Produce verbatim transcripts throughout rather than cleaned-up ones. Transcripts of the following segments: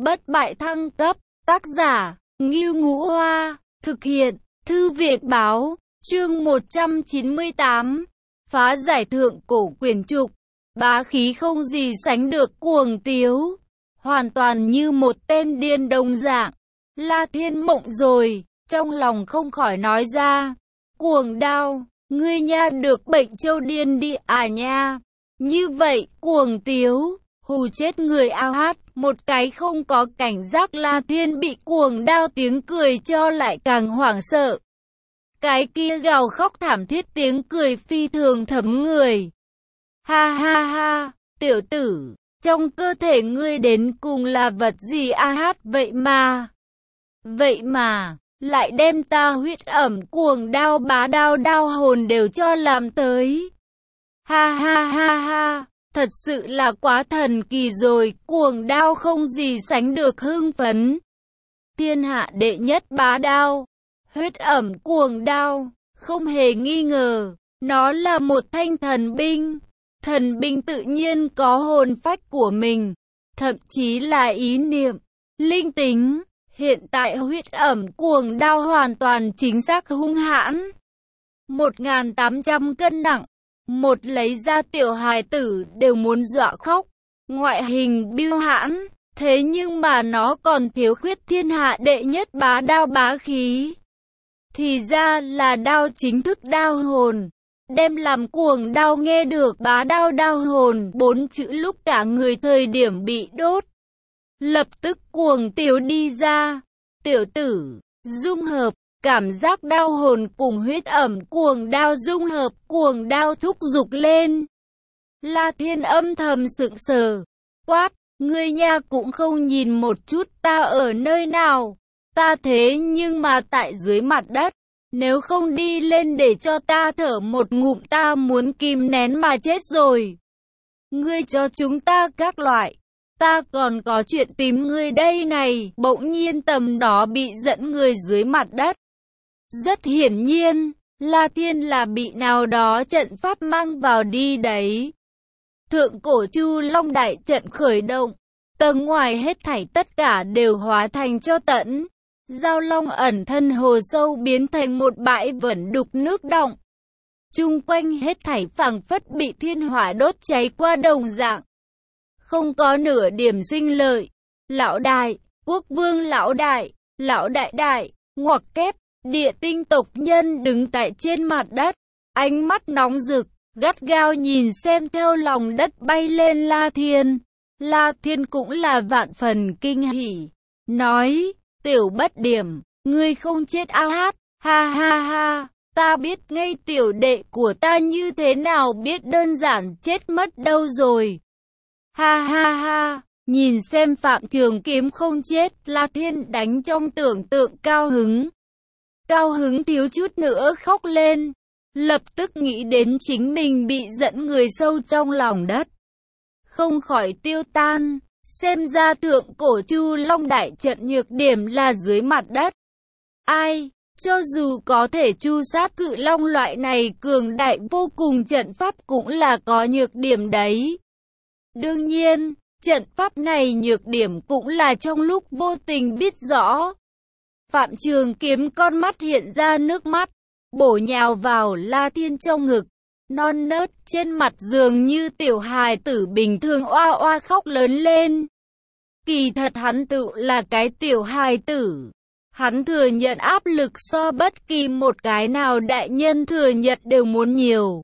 bất bại thăng cấp, tác giả, Ngưu Ngũ Hoa, thực hiện, Thư viện Báo, chương một trăm chín mươi tám, phá giải thượng cổ quyền trục, bá khí không gì sánh được cuồng tiếu, hoàn toàn như một tên điên đồng dạng. La Thiên mộng rồi, trong lòng không khỏi nói ra, cuồng đao, ngươi nha được bệnh châu điên đi à nha, như vậy, cuồng tiếu, hù chết người ao hát, một cái không có cảnh giác La Thiên bị cuồng đao tiếng cười cho lại càng hoảng sợ. Cái kia gào khóc thảm thiết tiếng cười phi thường thấm người. Ha ha ha, tiểu tử, trong cơ thể ngươi đến cùng là vật gì a hát vậy mà. Vậy mà, lại đem ta huyết ẩm cuồng đao bá đao đao hồn đều cho làm tới. Ha ha ha ha, thật sự là quá thần kỳ rồi, cuồng đao không gì sánh được hưng phấn. Thiên hạ đệ nhất bá đao, huyết ẩm cuồng đao, không hề nghi ngờ, nó là một thanh thần binh. Thần binh tự nhiên có hồn phách của mình, thậm chí là ý niệm, linh tính. Hiện tại huyết ẩm cuồng đao hoàn toàn chính xác hung hãn. một nghìn tám trăm cân nặng, một lấy ra tiểu hài tử đều muốn dọa khóc. Ngoại hình biêu hãn, thế nhưng mà nó còn thiếu khuyết thiên hạ đệ nhất bá đao bá khí. Thì ra là đao chính thức đao hồn. Đem làm cuồng đao nghe được bá đao đao hồn bốn chữ lúc cả người thời điểm bị đốt. Lập tức cuồng tiếu đi ra. Tiểu tử, dung hợp, cảm giác đao hồn cùng huyết ẩm cuồng đao dung hợp, cuồng đao thúc giục lên. La Thiên âm thầm sững sờ, quát, ngươi nha cũng không nhìn một chút ta ở nơi nào. Ta thế nhưng mà tại dưới mặt đất. Nếu không đi lên để cho ta thở một ngụm ta muốn kìm nén mà chết rồi. Ngươi cho chúng ta các loại. Ta còn có chuyện tìm ngươi đây này. Bỗng nhiên tầm đó bị dẫn người dưới mặt đất. Rất hiển nhiên, La Thiên là bị nào đó trận pháp mang vào đi đấy. Thượng cổ Chu Long đại trận khởi động. Tầng ngoài hết thảy tất cả đều hóa thành cho tẫn. Giao long ẩn thân hồ sâu biến thành một bãi vẩn đục nước đọng. Chung quanh hết thảy phảng phất bị thiên hỏa đốt cháy qua đồng dạng. Không có nửa điểm sinh lợi. Lão đại, quốc vương lão đại, lão đại đại, ngoặc kép, địa tinh tộc nhân đứng tại trên mặt đất. Ánh mắt nóng rực, gắt gao nhìn xem theo lòng đất bay lên La Thiên. La Thiên cũng là vạn phần kinh hỉ. Nói... Tiểu bất điểm, ngươi không chết a hát, ha ha ha, ta biết ngay tiểu đệ của ta như thế nào biết đơn giản chết mất đâu rồi. Ha ha ha, nhìn xem Phạm Trường Kiếm không chết, La Thiên đánh trong tưởng tượng cao hứng. Cao hứng thiếu chút nữa khóc lên, lập tức nghĩ đến chính mình bị dẫn người sâu trong lòng đất. Không khỏi tiêu tan. Xem ra thượng cổ Chu Long đại trận nhược điểm là dưới mặt đất. Ai, cho dù có thể chu sát cự long loại này cường đại vô cùng trận pháp cũng là có nhược điểm đấy. Đương nhiên, trận pháp này nhược điểm cũng là trong lúc vô tình biết rõ. Phạm Trường Kiếm con mắt hiện ra nước mắt, bổ nhào vào La Thiên trong ngực. Non nớt trên mặt dường như tiểu hài tử bình thường oa oa khóc lớn lên. Kỳ thật hắn tự là cái tiểu hài tử. Hắn thừa nhận áp lực so bất kỳ một cái nào đại nhân thừa nhận đều muốn nhiều.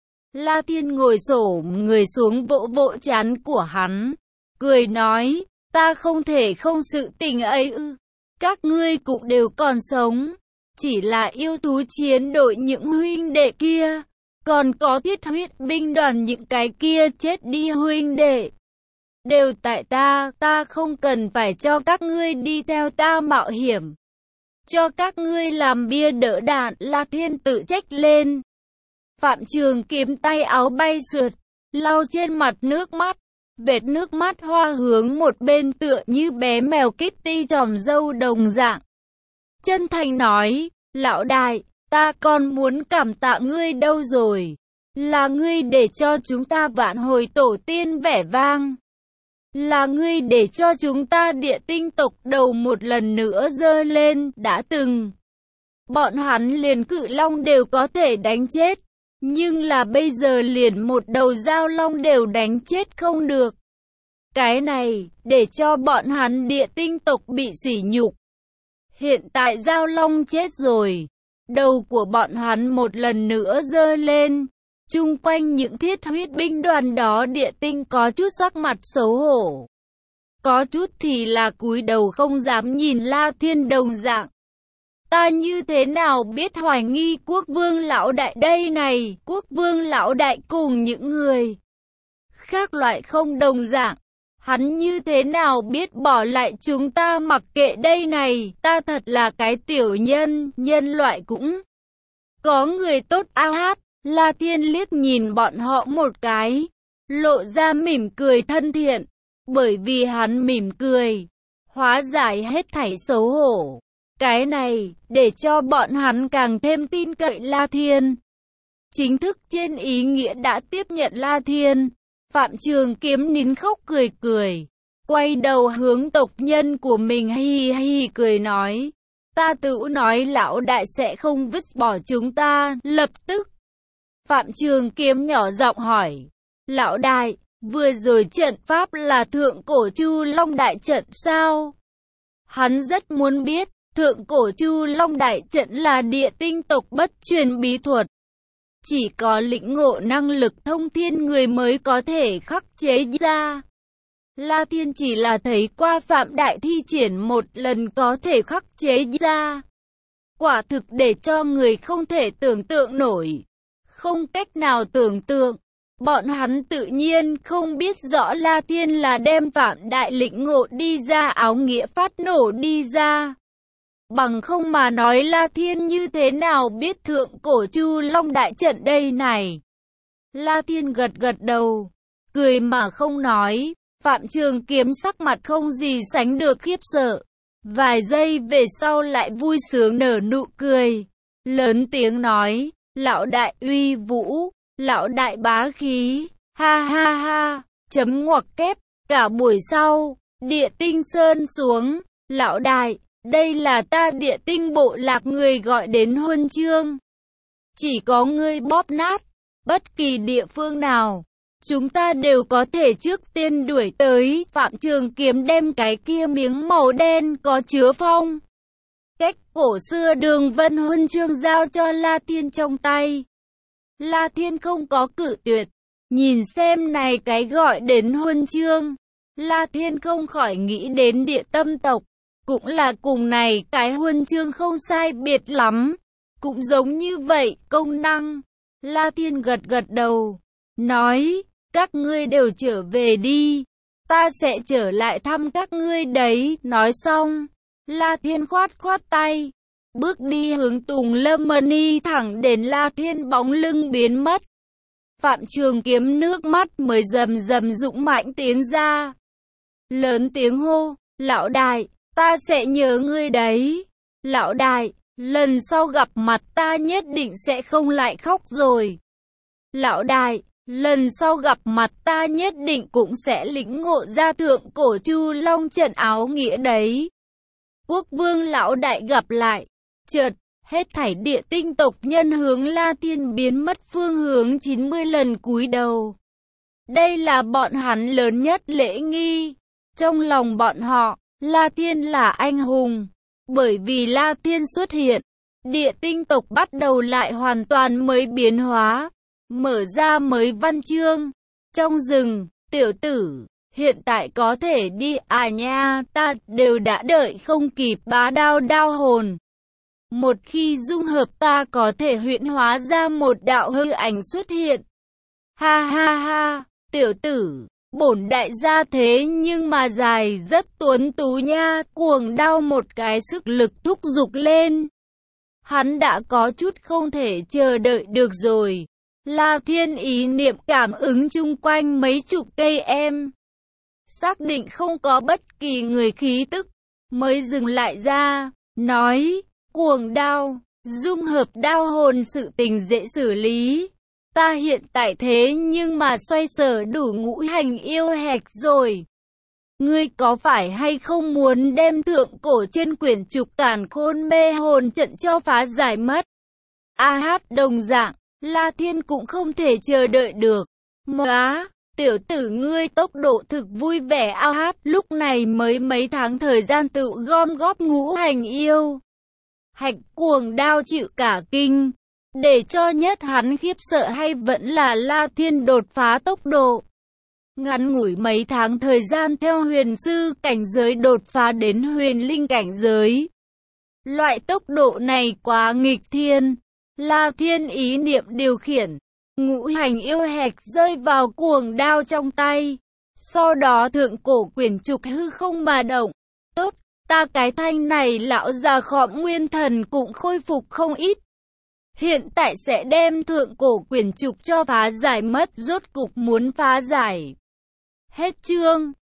La Thiên ngồi xổm người xuống vỗ vỗ trán của hắn. Cười nói, ta không thể không sự tình ấy ư. Các ngươi cũng đều còn sống. Chỉ là yêu thú chiến đội những huynh đệ kia. Còn có thiết huyết binh đoàn những cái kia chết đi huynh đệ. Đều tại ta, ta không cần phải cho các ngươi đi theo ta mạo hiểm. Cho các ngươi làm bia đỡ đạn, La Thiên tự trách lên. Phạm Trường Kiếm tay áo bay sượt, lau trên mặt nước mắt. Vệt nước mắt hoa hướng một bên tựa như bé mèo Kitty tròm dâu đồng dạng. Chân thành nói, lão đại. Ta còn muốn cảm tạ ngươi đâu rồi. Là ngươi để cho chúng ta vạn hồi tổ tiên vẻ vang. Là ngươi để cho chúng ta địa tinh tộc đầu một lần nữa giơ lên, đã từng. Bọn hắn liền cự long đều có thể đánh chết. Nhưng là bây giờ liền một đầu giao long đều đánh chết không được. Cái này, để cho bọn hắn địa tinh tộc bị sỉ nhục. Hiện tại giao long chết rồi. Đầu của bọn hắn một lần nữa giơ lên. Chung quanh những thiết huyết binh đoàn đó địa tinh có chút sắc mặt xấu hổ. Có chút thì là cúi đầu không dám nhìn La Thiên đồng dạng. Ta như thế nào biết hoài nghi quốc vương lão đại đây này, quốc vương lão đại cùng những người khác loại không đồng dạng. Hắn như thế nào biết bỏ lại chúng ta mặc kệ đây này, ta thật là cái tiểu nhân, nhân loại cũng có người tốt a hát. La Thiên liếc nhìn bọn họ một cái, lộ ra mỉm cười thân thiện, bởi vì hắn mỉm cười, hóa giải hết thảy xấu hổ. Cái này, để cho bọn hắn càng thêm tin cậy La Thiên. Chính thức trên ý nghĩa đã tiếp nhận La Thiên. Phạm Trường Kiếm nín khóc cười cười, quay đầu hướng tộc nhân của mình hi hi cười nói, ta tự nói lão đại sẽ không vứt bỏ chúng ta, lập tức. Phạm Trường Kiếm nhỏ giọng hỏi, lão đại, vừa rồi trận pháp là thượng cổ Chu Long đại trận sao? Hắn rất muốn biết, thượng cổ Chu Long đại trận là địa tinh tộc bất truyền bí thuật. Chỉ có lĩnh ngộ năng lực thông thiên người mới có thể khắc chế ra. La Thiên chỉ là thấy qua Phạm Đại thi triển một lần có thể khắc chế ra. Quả thực để cho người không thể tưởng tượng nổi. Không cách nào tưởng tượng. Bọn hắn tự nhiên không biết rõ La Thiên là đem Phạm Đại lĩnh ngộ đi ra áo nghĩa phát nổ đi ra. Bằng không mà nói La Thiên như thế nào biết thượng cổ Chu Long đại trận đây này. La Thiên gật gật đầu, cười mà không nói. Phạm Trường Kiếm sắc mặt không gì sánh được khiếp sợ. Vài giây về sau lại vui sướng nở nụ cười. Lớn tiếng nói, lão đại uy vũ, lão đại bá khí, ha ha ha, chấm ngoặc kép. Cả buổi sau, địa tinh sơn xuống, lão đại. Đây là ta địa tinh bộ lạc người gọi đến huân chương. Chỉ có ngươi bóp nát, bất kỳ địa phương nào, chúng ta đều có thể trước tiên đuổi tới. Phạm Trường Kiếm đem cái kia miếng màu đen có chứa phong cách cổ xưa đường vân huân chương giao cho La Thiên trong tay. La Thiên không có cự tuyệt, nhìn xem này cái gọi đến huân chương. La Thiên không khỏi nghĩ đến địa tâm tộc. Cũng là cùng này cái huân chương không sai biệt lắm. Cũng giống như vậy, công năng. La Thiên gật gật đầu. Nói, các ngươi đều trở về đi. Ta sẽ trở lại thăm các ngươi đấy. Nói xong, La Thiên khoát khoát tay. Bước đi hướng Tùng Lâm Mani thẳng đến La Thiên bóng lưng biến mất. Phạm Trường Kiếm nước mắt mới rầm rầm dũng mãnh tiếng ra. Lớn tiếng hô, lão đại. Ta sẽ nhớ ngươi đấy. Lão đại, lần sau gặp mặt ta nhất định sẽ không lại khóc rồi. Lão đại, lần sau gặp mặt ta nhất định cũng sẽ lĩnh ngộ ra thượng cổ Chu Long trận áo nghĩa đấy. Quốc vương lão đại gặp lại. Chợt, hết thảy địa tinh tộc nhân hướng La Thiên biến mất phương hướng chín mươi lần cúi đầu. Đây là bọn hắn lớn nhất lễ nghi. Trong lòng bọn họ, La Thiên là anh hùng. Bởi vì La Thiên xuất hiện, địa tinh tộc bắt đầu lại hoàn toàn mới biến hóa, mở ra mới văn chương. Trong rừng, tiểu tử, hiện tại có thể đi à nha, ta đều đã đợi không kịp bá đao đao hồn. Một khi dung hợp ta có thể huyễn hóa ra một đạo hư ảnh xuất hiện. Ha ha ha, tiểu tử. Bổn đại gia thế nhưng mà dài rất tuấn tú nha, cuồng đao một cái sức lực thúc giục lên. Hắn đã có chút không thể chờ đợi được rồi. La Thiên ý niệm cảm ứng chung quanh mấy chục cây em. Xác định không có bất kỳ người khí tức, mới dừng lại ra, nói, cuồng đao, dung hợp đao hồn sự tình dễ xử lý. Ta hiện tại thế nhưng mà xoay sở đủ ngũ hành yêu hạch rồi. Ngươi có phải hay không muốn đem thượng cổ trên quyển trục càn khôn mê hồn trận cho phá giải mất? A-háp đồng dạng, La Thiên cũng không thể chờ đợi được. Móa, tiểu tử ngươi tốc độ thực vui vẻ. A-háp lúc này mới mấy tháng thời gian tự gom góp ngũ hành yêu. Hạch cuồng đao chịu cả kinh. Để cho nhất hắn khiếp sợ hay vẫn là La Thiên đột phá tốc độ. Ngắn ngủi mấy tháng thời gian theo huyền sư cảnh giới đột phá đến huyền linh cảnh giới. Loại tốc độ này quá nghịch thiên. La Thiên ý niệm điều khiển. Ngũ hành yêu hạch rơi vào cuồng đao trong tay. Sau đó thượng cổ quyển trục hư không mà động. Tốt, ta cái thanh này lão già khọm nguyên thần cũng khôi phục không ít. Hiện tại sẽ đem thượng cổ quyển trục cho phá giải mất, rốt cục muốn phá giải. Hết chương.